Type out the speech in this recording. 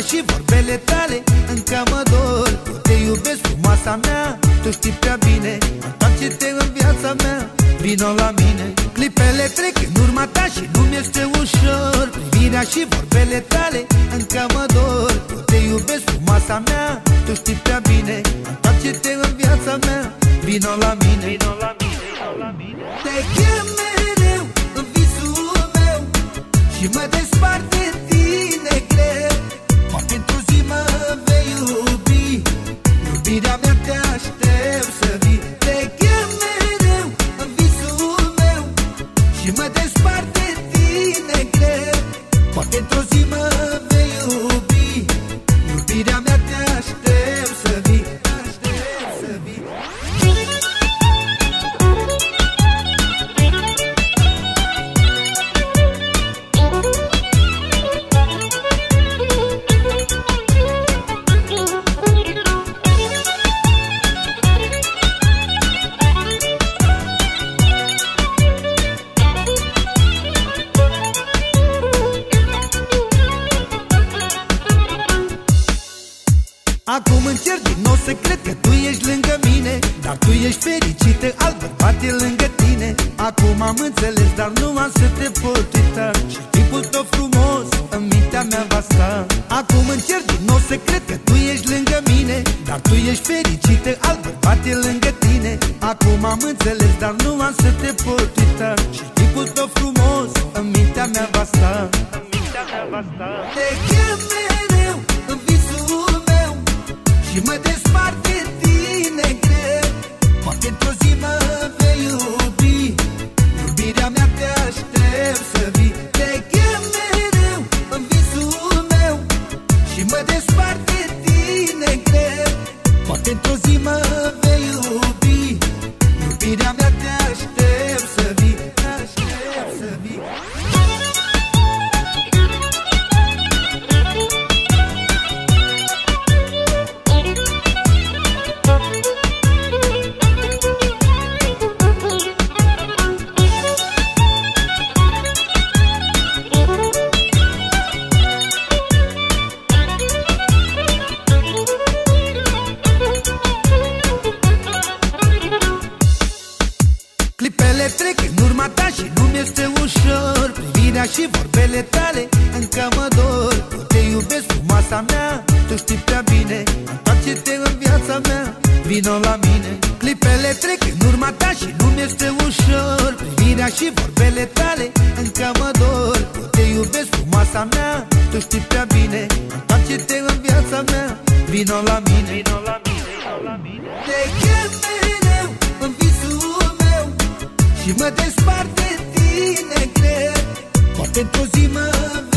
și vorbele tale încă mă dor. Eu te iubesc, frumoasa mea, tu știi prea bine. Întoarce-te în viața mea, vino la mine. Clipele trec în urma ta și nu-mi este ușor. Privirea și vorbele tale încă mă dor. Eu te iubesc, frumoasa mea, tu știi prea bine. Întoarce-te în viața mea, vino la mine. Te chem mereu în visul meu și mă despart de tine greu. Poate într-o zi mă vei iubi, iubirea mea te aștept să vii. Te chem mereu în visul meu și mă despart de tine greu. Poate într-o zi mă vei iubi, iubirea mea te aștept să vii. Acum încerc din nou să cred că tu ești lângă mine, dar tu ești fericită, alt bărbat e lângă tine. Acum am înțeles, dar nu am să te pot uita și tipul tău frumos în mintea mea va sta. Acum încerc din nou să cred că tu ești lângă mine, dar tu ești fericită, alt bărbat e lângă tine. Acum am înțeles, dar nu am să te pot uita și tipul tău frumos în mintea mea va sta. Te chem mereu în visul meu și mă despart de tine greu. Poate într-o zi mă vei iubi, iubirea mea te aștept să vii. Te chem mereu în visul meu și mă despart de tine greu. Poate într-o zi mă vei iubi, iubirea mea te aștept să vii. Clipele trec în urma ta și nu-mi este ușor. Privirea și vorbele tale încă mă dor. Eu te iubesc, frumoasa mea, tu știi prea bine. Întoarce-te în viața mea, vino la mine. Clipele trec în urma ta și nu-mi este ușor. Privirea și vorbele tale încă mă dor. Eu te iubesc, frumoasa mea, tu știi prea bine. Întoarce-te în viața mea, vino la mine. Te chem mereu în visul meu și mă despart de tine greu. Poate într-o zi mă